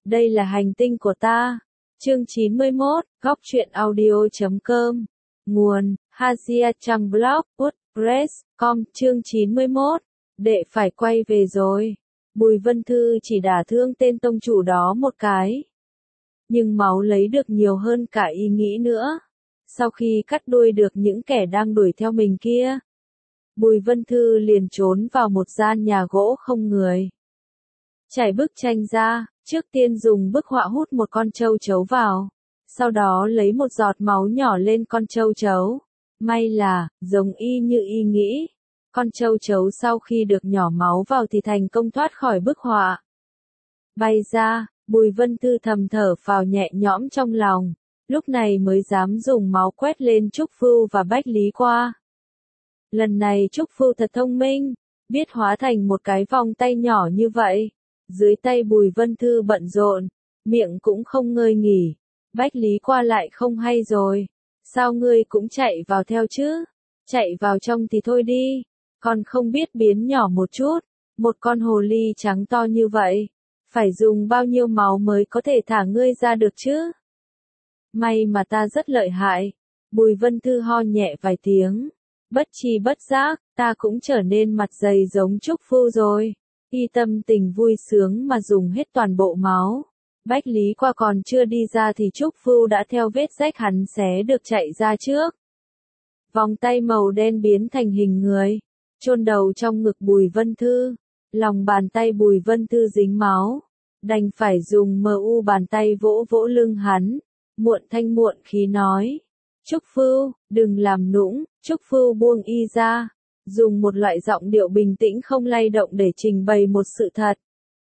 đây là hành tinh của ta. Chương 91, góc truyện audio.com. Nguồn, Hazia trang blog, WordPress.com. Chương 91, đệ phải quay về rồi. Bùi Vân Thư chỉ đả thương tên tông chủ đó một cái. Nhưng máu lấy được nhiều hơn cả ý nghĩ nữa. Sau khi cắt đuôi được những kẻ đang đuổi theo mình kia, Bùi Vân Thư liền trốn vào một gian nhà gỗ không người. Trải bức tranh ra, trước tiên dùng bức họa hút một con trâu chấu vào. Sau đó lấy một giọt máu nhỏ lên con trâu chấu. May là, giống y như y nghĩ. Con trâu chấu sau khi được nhỏ máu vào thì thành công thoát khỏi bức họa. Bay ra, Bùi Vân Thư thầm thở phào nhẹ nhõm trong lòng. Lúc này mới dám dùng máu quét lên Trúc Phưu và Bách Lý Qua. Lần này Trúc Phưu thật thông minh, biết hóa thành một cái vòng tay nhỏ như vậy. Dưới tay Bùi Vân Thư bận rộn, miệng cũng không ngơi nghỉ. Bách Lý Qua lại không hay rồi. Sao ngươi cũng chạy vào theo chứ? Chạy vào trong thì thôi đi. Còn không biết biến nhỏ một chút. Một con hồ ly trắng to như vậy. Phải dùng bao nhiêu máu mới có thể thả ngươi ra được chứ? May mà ta rất lợi hại. Bùi Vân Thư ho nhẹ vài tiếng. Bất tri bất giác, ta cũng trở nên mặt dày giống Trúc Phưu rồi. Y tâm tình vui sướng mà dùng hết toàn bộ máu. Bách Lý Qua còn chưa đi ra thì Trúc Phưu đã theo vết rách hắn xé được chạy ra trước. Vòng tay màu đen biến thành hình người, chôn đầu trong ngực Bùi Vân Thư. Lòng bàn tay Bùi Vân Thư dính máu, đành phải dùng mu bàn tay vỗ vỗ lưng hắn. Muộn thanh muộn khí nói. Trúc Phưu, đừng làm nũng. Trúc Phưu buông y ra, dùng một loại giọng điệu bình tĩnh không lay động để trình bày một sự thật.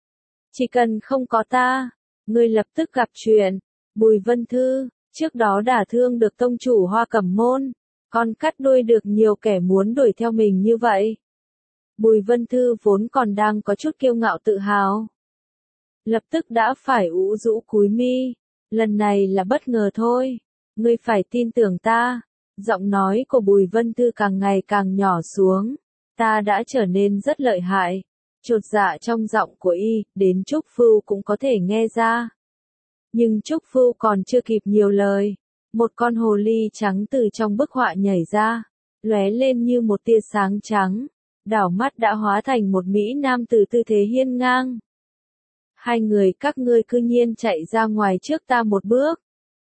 Chỉ cần không có ta, ngươi lập tức gặp chuyện. Bùi Vân Thư, trước đó đả thương được tông chủ Hoa Cẩm Môn, còn cắt đuôi được nhiều kẻ muốn đuổi theo mình như vậy. Bùi Vân Thư vốn còn đang có chút kiêu ngạo tự hào, lập tức đã phải ủ rũ cúi mi. Lần này là bất ngờ thôi, ngươi phải tin tưởng ta. Giọng nói của Bùi Vân Thư càng ngày càng nhỏ xuống. Ta đã trở nên rất lợi hại. Chột dạ trong giọng của y, đến Trúc Phưu cũng có thể nghe ra. Nhưng Trúc Phưu còn chưa kịp nhiều lời. Một con hồ ly trắng từ trong bức họa nhảy ra, lóe lên như một tia sáng trắng. Đảo mắt đã hóa thành một mỹ nam tử tư thế hiên ngang. Hai người các ngươi cư nhiên chạy ra ngoài trước ta một bước.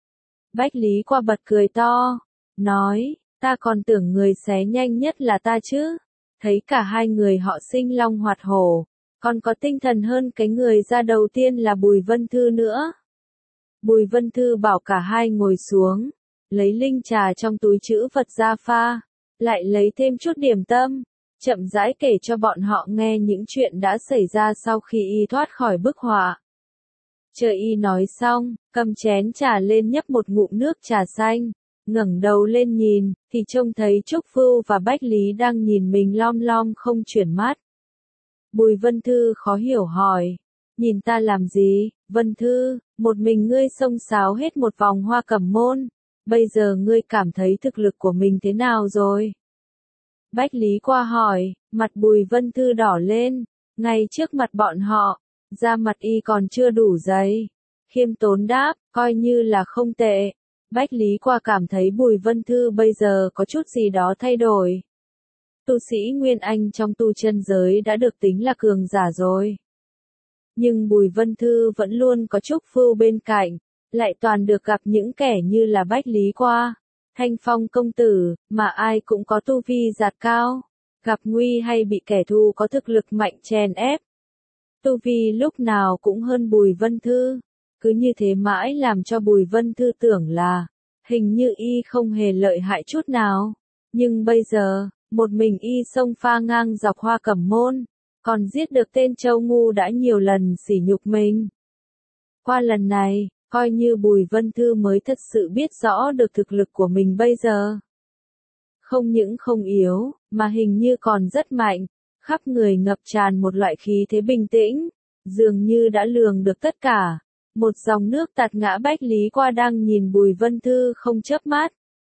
Bách Lý Qua bật cười to, nói, ta còn tưởng người xé nhanh nhất là ta chứ. Thấy cả hai người họ sinh long hoạt hổ, còn có tinh thần hơn cái người ra đầu tiên là Bùi Vân Thư nữa. Bùi Vân Thư bảo cả hai ngồi xuống, lấy linh trà trong túi trữ vật ra pha, lại lấy thêm chút điểm tâm, chậm rãi kể cho bọn họ nghe những chuyện đã xảy ra sau khi y thoát khỏi bức họa. Chờ y nói xong, cầm chén trà lên nhấp một ngụm nước trà xanh, ngẩng đầu lên nhìn, thì trông thấy Trúc Phưu và Bách Lý đang nhìn mình lom lom không chuyển mắt. Bùi Vân Thư khó hiểu hỏi, nhìn ta làm gì? Vân Thư, một mình ngươi xông xáo hết một vòng Hoa Cẩm Môn, bây giờ ngươi cảm thấy thực lực của mình thế nào rồi? Bách Lý Qua hỏi, mặt Bùi Vân Thư đỏ lên, ngay trước mặt bọn họ, da mặt y còn chưa đủ dày. Khiêm tốn đáp, coi như là không tệ. Bách Lý Qua cảm thấy Bùi Vân Thư bây giờ có chút gì đó thay đổi. Tu sĩ Nguyên Anh trong tu chân giới đã được tính là cường giả rồi. Nhưng Bùi Vân Thư vẫn luôn có Trúc Phưu bên cạnh, lại toàn được gặp những kẻ như là Bách Lý Qua, Thanh Phong công tử, mà ai cũng có tu vi giạt cao, gặp nguy hay bị kẻ thù có thực lực mạnh chèn ép. Tu vi lúc nào cũng hơn Bùi Vân Thư, cứ như thế mãi làm cho Bùi Vân Thư tưởng là, hình như y không hề lợi hại chút nào. Nhưng bây giờ, một mình y xông pha ngang dọc Hoa Cẩm Môn, còn giết được tên Châu Ngu đã nhiều lần sỉ nhục mình. Qua lần này, coi như Bùi Vân Thư mới thật sự biết rõ được thực lực của mình bây giờ. Không những không yếu, mà hình như còn rất mạnh, khắp người ngập tràn một loại khí thế bình tĩnh, dường như đã lường được tất cả. Một dòng nước tạt ngã. Bách Lý Qua đang nhìn Bùi Vân Thư không chớp mắt.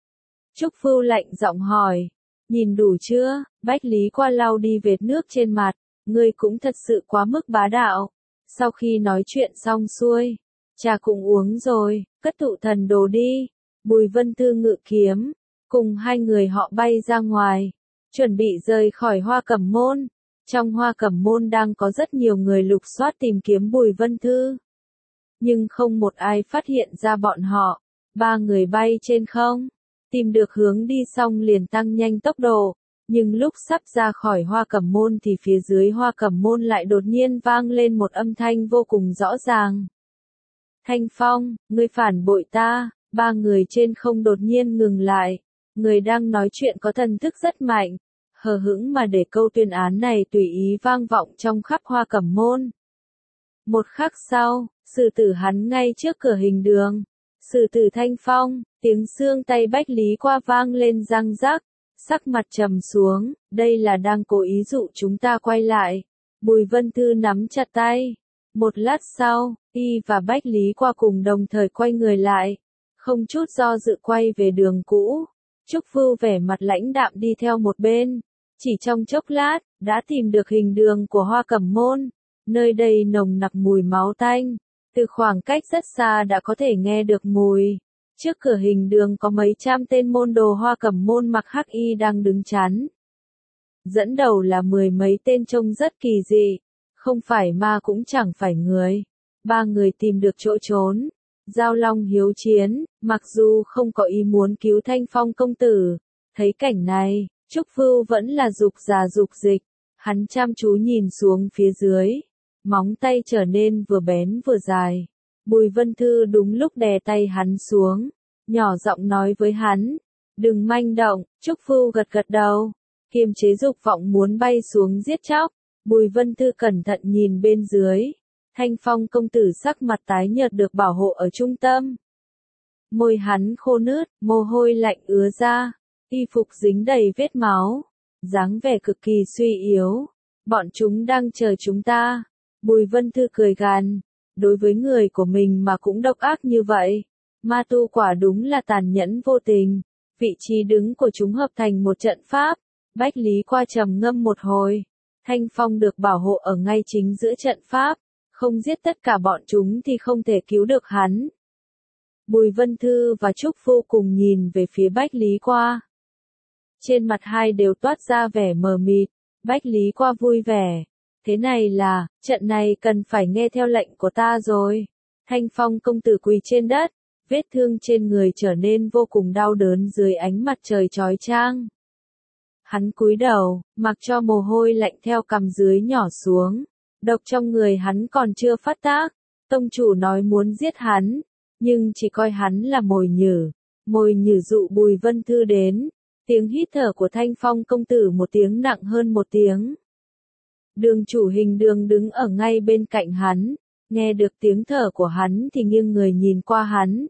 Trúc Phưu lạnh giọng hỏi, nhìn đủ chưa? Bách Lý Qua lau đi vệt nước trên mặt, ngươi cũng thật sự quá mức bá đạo. Sau khi nói chuyện xong xuôi, trà cũng uống rồi, cất tụ thần đồ đi. Bùi Vân Thư ngự kiếm, cùng hai người họ bay ra ngoài, chuẩn bị rời khỏi Hoa Cẩm Môn. Trong Hoa Cẩm Môn đang có rất nhiều người lục soát tìm kiếm Bùi Vân Thư. Nhưng không một ai phát hiện ra bọn họ. Ba người bay trên không, tìm được hướng đi xong liền tăng nhanh tốc độ. Nhưng lúc sắp ra khỏi Hoa Cẩm Môn thì phía dưới Hoa Cẩm Môn lại đột nhiên vang lên một âm thanh vô cùng rõ ràng. Thanh Phong, ngươi phản bội ta. Ba người trên không đột nhiên ngừng lại. Người đang nói chuyện có thần thức rất mạnh, hờ hững mà để câu tuyên án này tùy ý vang vọng trong khắp Hoa Cẩm Môn. Một khắc sau, xử tử hắn ngay trước cửa Hình Đường. Xử tử Thanh Phong, tiếng xương tay Bách Lý Qua vang lên răng rắc, sắc mặt trầm xuống, đây là đang cố ý dụ chúng ta quay lại. Bùi Vân Thư nắm chặt tay. Một lát sau, y và Bách Lý Qua cùng đồng thời quay người lại, không chút do dự quay về đường cũ. Trúc Vưu vẻ mặt lãnh đạm đi theo một bên, chỉ trong chốc lát, đã tìm được Hình Đường của Hoa Cẩm Môn. Nơi đây nồng nặc mùi máu tanh, từ khoảng cách rất xa đã có thể nghe được mùi. Trước cửa Hình Đường có mấy trăm tên môn đồ Hoa Cẩm Môn mặc hắc y đang đứng chắn. Dẫn đầu là 10 mấy tên trông rất kỳ dị, không phải ma cũng chẳng phải người. Ba người tìm được chỗ trốn. Giao Long hiếu chiến, mặc dù không có ý muốn cứu Thanh Phong công tử. Thấy cảnh này, Trúc Vưu vẫn là dục già dục dịch. Hắn chăm chú nhìn xuống phía dưới. Móng tay trở nên vừa bén vừa dài. Bùi Vân Thư đúng lúc đè tay hắn xuống. Nhỏ giọng nói với hắn. Đừng manh động. Trúc Vưu gật gật đầu. Kiềm chế dục vọng muốn bay xuống giết chóc. Bùi Vân Thư cẩn thận nhìn bên dưới. Thanh Phong công tử sắc mặt tái nhợt được bảo hộ ở trung tâm. Môi hắn khô nứt, mồ hôi lạnh ứa ra, y phục dính đầy vết máu, dáng vẻ cực kỳ suy yếu. Bọn chúng đang chờ chúng ta. Bùi Vân Thư cười gằn, đối với người của mình mà cũng độc ác như vậy. Ma tu quả đúng là tàn nhẫn vô tình. Vị trí đứng của chúng hợp thành một trận pháp. Bách Lý Qua trầm ngâm một hồi. Thanh Phong được bảo hộ ở ngay chính giữa trận pháp. Không giết tất cả bọn chúng thì không thể cứu được hắn. Bùi Vân Thư và Trúc Vưu cùng nhìn về phía Bách Lý Qua. Trên mặt hai đều toát ra vẻ mờ mịt. Bách Lý Qua vui vẻ. Thế này là, trận này cần phải nghe theo lệnh của ta rồi. Thanh Phong công tử quỳ trên đất, vết thương trên người trở nên vô cùng đau đớn dưới ánh mặt trời chói chang. Hắn cúi đầu, mặc cho mồ hôi lạnh theo cằm dưới nhỏ xuống. Độc trong người hắn còn chưa phát tác. Tông chủ nói muốn giết hắn, nhưng chỉ coi hắn là mồi nhử. Mồi nhử dụ Bùi Vân Thư đến. Tiếng hít thở của Thanh Phong công tử một tiếng nặng hơn một tiếng. Đường chủ Hình Đường đứng ở ngay bên cạnh hắn. Nghe được tiếng thở của hắn thì nghiêng người nhìn qua hắn.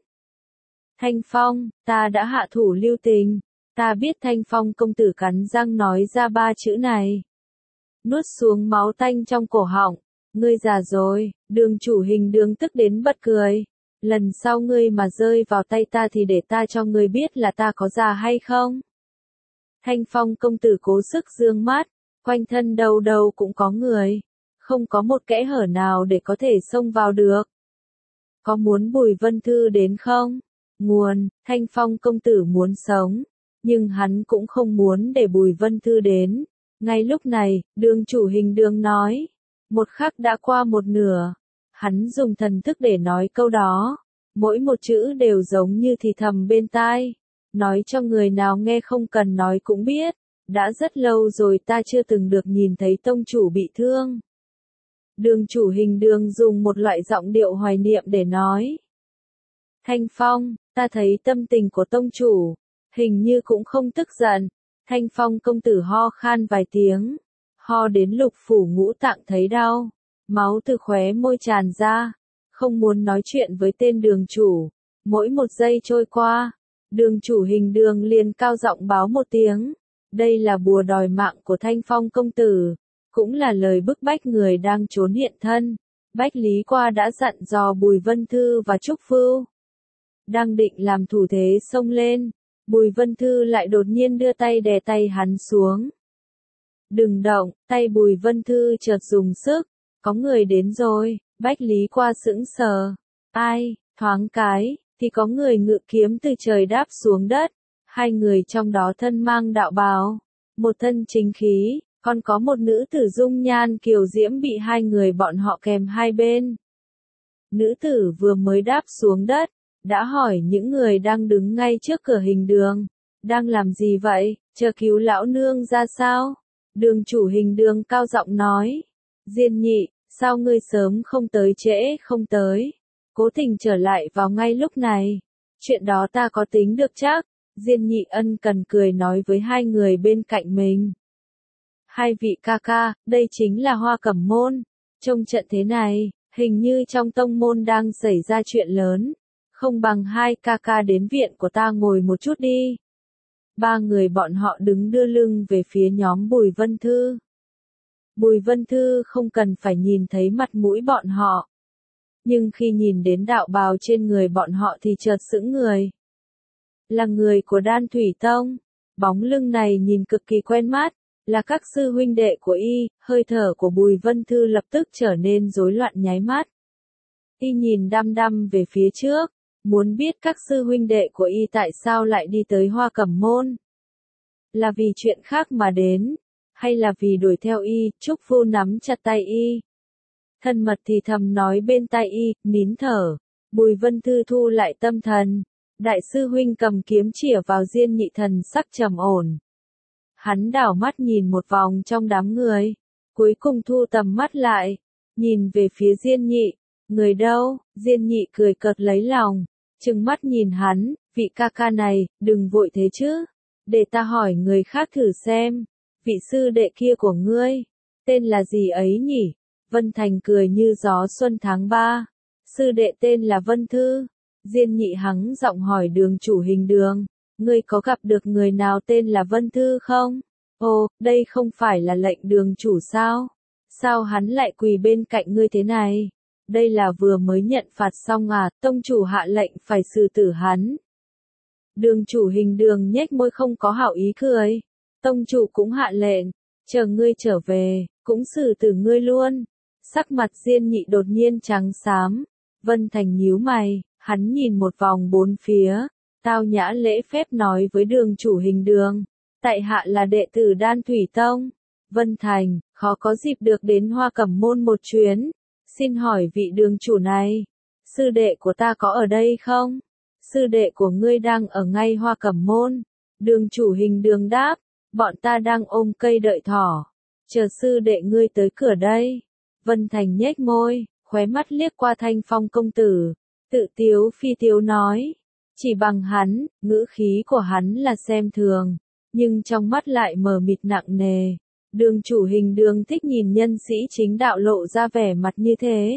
Thanh Phong, ta đã hạ thủ lưu tình. Ta biết. Thanh Phong công tử cắn răng nói ra ba chữ này. Nuốt xuống máu tanh trong cổ họng. Ngươi già rồi. Đường chủ Hình Đường tức đến bật cười. Lần sau ngươi mà rơi vào tay ta thì để ta cho ngươi biết là ta có già hay không. Thanh Phong công tử cố sức dương mắt. Quanh thân đâu đâu cũng có người. Không có một kẽ hở nào để có thể xông vào được. Có muốn Bùi Vân Thư đến không? Nguồn, Thanh Phong công tử muốn sống. Nhưng hắn cũng không muốn để Bùi Vân Thư đến. Ngay lúc này, đường chủ Hình Đường nói. Một khắc đã qua một nửa. Hắn dùng thần thức để nói câu đó. Mỗi một chữ đều giống như thì thầm bên tai. Nói cho người nào nghe không cần nói cũng biết. Đã rất lâu rồi ta chưa từng được nhìn thấy tông chủ bị thương. Đường chủ Hình Đường dùng một loại giọng điệu hoài niệm để nói. Thanh Phong, ta thấy tâm tình của tông chủ, hình như cũng không tức giận. Thanh Phong công tử ho khan vài tiếng. Ho đến lục phủ ngũ tạng thấy đau. Máu từ khóe môi tràn ra. Không muốn nói chuyện với tên đường chủ. Mỗi một giây trôi qua, đường chủ Hình Đường liền cao giọng báo một tiếng. Đây là bùa đòi mạng của Thanh Phong công tử. Cũng là lời bức bách người đang trốn hiện thân. Bách Lý Qua đã dặn dò Bùi Vân Thư và Trúc Vưu. Đang định làm thủ thế xông lên. Bùi Vân Thư lại đột nhiên đưa tay đè tay hắn xuống. Đừng động. Tay Bùi Vân Thư chợt dùng sức. Có người đến rồi. Bách Lý Qua sững sờ. Ai, thoáng cái, thì có người ngự kiếm từ trời đáp xuống đất. Hai người trong đó thân mang đạo bào, một thân chính khí, còn có một nữ tử dung nhan kiều diễm bị hai người bọn họ kèm hai bên. Nữ tử vừa mới đáp xuống đất, đã hỏi những người đang đứng ngay trước cửa hình đường. Đang làm gì vậy, chờ cứu lão nương ra sao? Đường chủ hình đường cao giọng nói. Diên Nhị, sao ngươi sớm không tới trễ không tới? Cố Tình trở lại vào ngay lúc này. Chuyện đó ta có tính được chắc. Diên Nhị ân cần cười nói với hai người bên cạnh mình. Hai vị ca ca, đây chính là Hoa Cẩm Môn. Trông trận thế này, hình như trong tông môn đang xảy ra chuyện lớn. Không bằng hai ca ca đến viện của ta ngồi một chút đi. Ba người bọn họ đứng đưa lưng về phía nhóm Bùi Vân Thư. Bùi Vân Thư không cần phải nhìn thấy mặt mũi bọn họ. Nhưng khi nhìn đến đạo bào trên người bọn họ thì chợt sững người. Là người của Đan Thủy Tông. Bóng lưng này nhìn cực kỳ quen mắt. Là các sư huynh đệ của y. Hơi thở của Bùi Vân Thư lập tức trở nên rối loạn nháy mắt. Y nhìn đăm đăm về phía trước. Muốn biết các sư huynh đệ của y tại sao lại đi tới Hoa Cẩm Môn. Là vì chuyện khác mà đến. Hay là vì đuổi theo y. Trúc Phu nắm chặt tay y. Thân mật thì thầm nói bên tai y, nín thở. Bùi Vân Thư thu lại tâm thần. Đại sư huynh cầm kiếm chĩa vào Diên Nhị, thần sắc trầm ổn. Hắn đảo mắt nhìn một vòng trong đám người. Cuối cùng thu tầm mắt lại. Nhìn về phía Diên Nhị. Người đâu? Diên Nhị cười cợt lấy lòng. Trừng mắt nhìn hắn. Vị ca ca này, đừng vội thế chứ. Để ta hỏi người khác thử xem. Vị sư đệ kia của ngươi. Tên là gì ấy nhỉ? Vân Thành cười như gió xuân tháng 3. Sư đệ tên là Vân Thư. Diên Nhị hắng giọng hỏi đường chủ hình đường. Ngươi có gặp được người nào tên là Vân Thư không? Ồ, đây không phải là lệnh đường chủ sao? Sao hắn lại quỳ bên cạnh ngươi thế này? Đây là vừa mới nhận phạt xong à, tông chủ hạ lệnh phải xử tử hắn. Đường chủ hình đường nhếch môi không có hảo ý cười. Tông chủ cũng hạ lệnh, chờ ngươi trở về, cũng xử tử ngươi luôn. Sắc mặt Diên Nhị đột nhiên trắng xám. Vân Thành nhíu mày, hắn nhìn một vòng bốn phía. Tao nhã lễ phép nói với đường chủ hình đường. Tại hạ là đệ tử Đan Thủy Tông. Vân Thành, khó có dịp được đến Hoa Cẩm Môn một chuyến. Xin hỏi vị đường chủ này, sư đệ của ta có ở đây không? Sư đệ của ngươi đang ở ngay Hoa Cẩm Môn. Đường chủ hình đường đáp, bọn ta đang ôm cây đợi thỏ. Chờ sư đệ ngươi tới cửa đây. Vân Thành nhếch môi, khóe mắt liếc qua Thanh Phong công tử. Tự tiếu phi tiếu nói. Chỉ bằng hắn, ngữ khí của hắn là xem thường. Nhưng trong mắt lại mờ mịt nặng nề. Đường chủ hình đường thích nhìn nhân sĩ chính đạo lộ ra vẻ mặt như thế.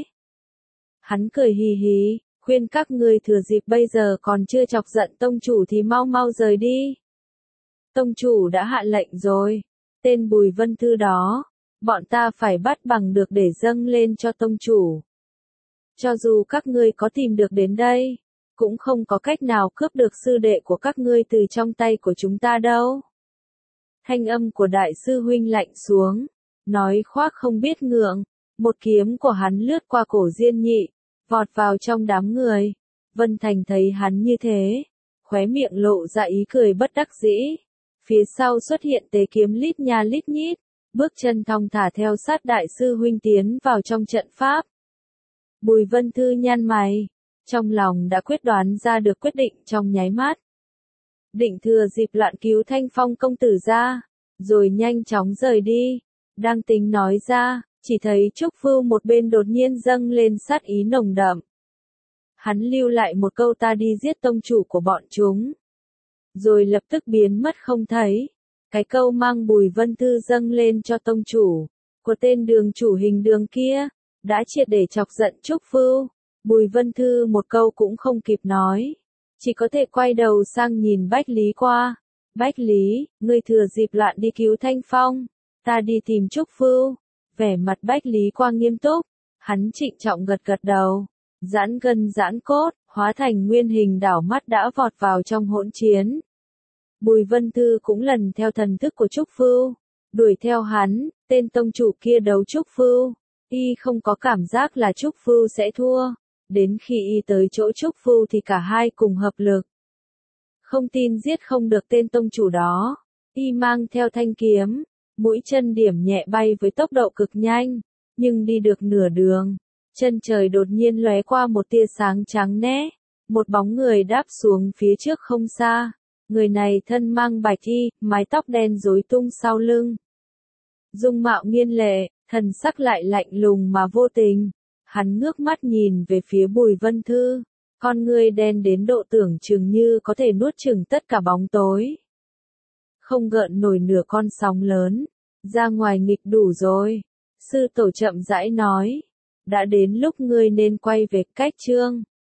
Hắn cười hì hì, khuyên các ngươi thừa dịp bây giờ còn chưa chọc giận tông chủ thì mau mau rời đi. Tông chủ đã hạ lệnh rồi. Tên Bùi Vân Thư đó, bọn ta phải bắt bằng được để dâng lên cho tông chủ. Cho dù các ngươi có tìm được đến đây, cũng không có cách nào cướp được sư đệ của các ngươi từ trong tay của chúng ta đâu. Thanh âm của đại sư huynh lạnh xuống, nói khoác không biết ngượng. Một kiếm của hắn lướt qua cổ Diên Nhị, vọt vào trong đám người. Vân Thành thấy hắn như thế, khóe miệng lộ ra ý cười bất đắc dĩ. Phía sau xuất hiện tế kiếm lít nha lít nhít, bước chân thong thả theo sát đại sư huynh tiến vào trong trận pháp. Bùi Vân Thư nhăn mày, trong lòng đã quyết đoán ra được quyết định trong nháy mắt. Định thừa dịp loạn cứu Thanh Phong công tử ra, rồi nhanh chóng rời đi. Đang tính nói ra, chỉ thấy Trúc Vưu một bên đột nhiên dâng lên sát ý nồng đậm. Hắn lưu lại một câu ta đi giết tông chủ của bọn chúng. Rồi lập tức biến mất không thấy. Cái câu mang Bùi Vân Thư dâng lên cho tông chủ, của tên đường chủ hình đường kia, đã triệt để chọc giận Trúc Vưu. Bùi Vân Thư một câu cũng không kịp nói. Chỉ có thể quay đầu sang nhìn Bách Lý Qua. Bách Lý, ngươi thừa dịp loạn đi cứu Thanh Phong. Ta đi tìm Trúc Vưu. Vẻ mặt Bách Lý Qua nghiêm túc. Hắn trịnh trọng gật gật đầu. Giãn gân giãn cốt, hóa thành nguyên hình đảo mắt đã vọt vào trong hỗn chiến. Bùi Vân Thư cũng lần theo thần thức của Trúc Vưu. Đuổi theo hắn, tên tông chủ kia đấu Trúc Vưu. Y không có cảm giác là Trúc Vưu sẽ thua. Đến khi Y tới chỗ Trúc Vưu thì cả hai cùng hợp lực. Không tin giết không được tên tông chủ đó. Y mang theo thanh kiếm, mũi chân điểm nhẹ bay với tốc độ cực nhanh, nhưng đi được nửa đường, chân trời đột nhiên lóe qua một tia sáng trắng nét, một bóng người đáp xuống phía trước không xa. Người này thân mang bạch y, mái tóc đen rối tung sau lưng. Dung mạo nghiên lệ, thần sắc lại lạnh lùng mà vô tình. Hắn ngước mắt nhìn về phía Bùi Vân Thư, con ngươi đen đến độ tưởng chừng như có thể nuốt chửng tất cả bóng tối. Không gợn nổi nửa con sóng lớn, ra ngoài nghịch đủ rồi. Sư tổ chậm rãi nói, đã đến lúc ngươi nên quay về Cách Trương.